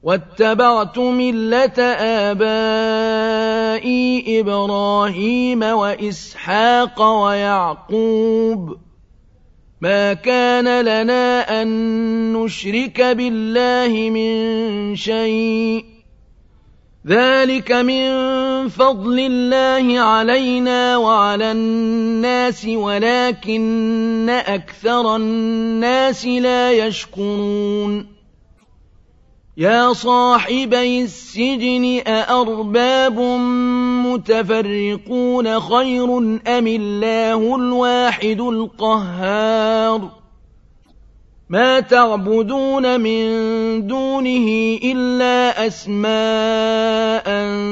واتبعت ملة آبائي إبراهيم وإسحاق ويعقوب ما كان لنا أن نشرك بالله من شيء ذلك من فضل الله علينا وعلى الناس ولكن أكثر الناس لا يشكرون يا صاحبي السجن أأرباب متفرقون خير أم الله الواحد القهار ما تعبدون من دونه إلا أسماء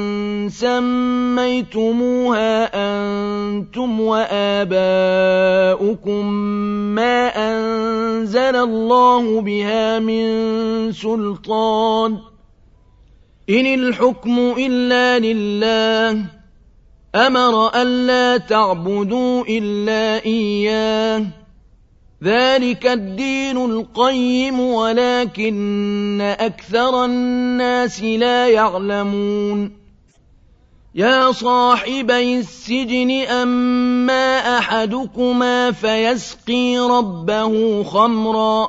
سميتموها أنتم وآباؤكم ما أنزل الله بها من سلطان إن الحكم إلا لله أمر ألا تعبدوا إلا إياه ذلك الدين القيم ولكن أكثر الناس لا يعلمون يا صاحبي السجن أما أحدكما فيسقي ربه خمرا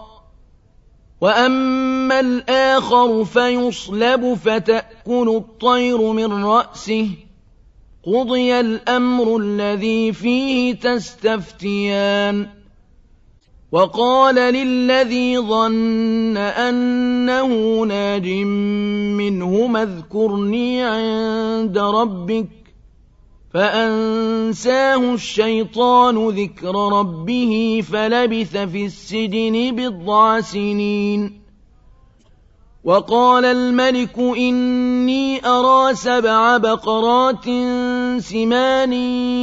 وأما الآخر فيصلب فتأكل الطير من رأسه قضي الأمر الذي فيه تستفتيان وقال للذي ظن أنه ناج منهما اذكرني عند ربك فأنساه الشيطان ذكر ربه فلبث في السجن بضع سنين وقال الملك إني أرى 7 بقرات سمان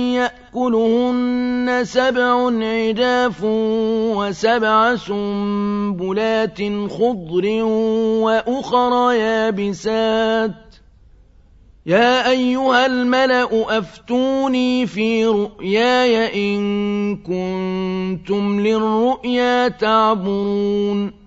يأكلهن 7 عجاف و7 سنبلات خضر وأخر يابسات يا أيها الملأ أفتوني في رؤياي إن كنتم للرؤيا تعبرون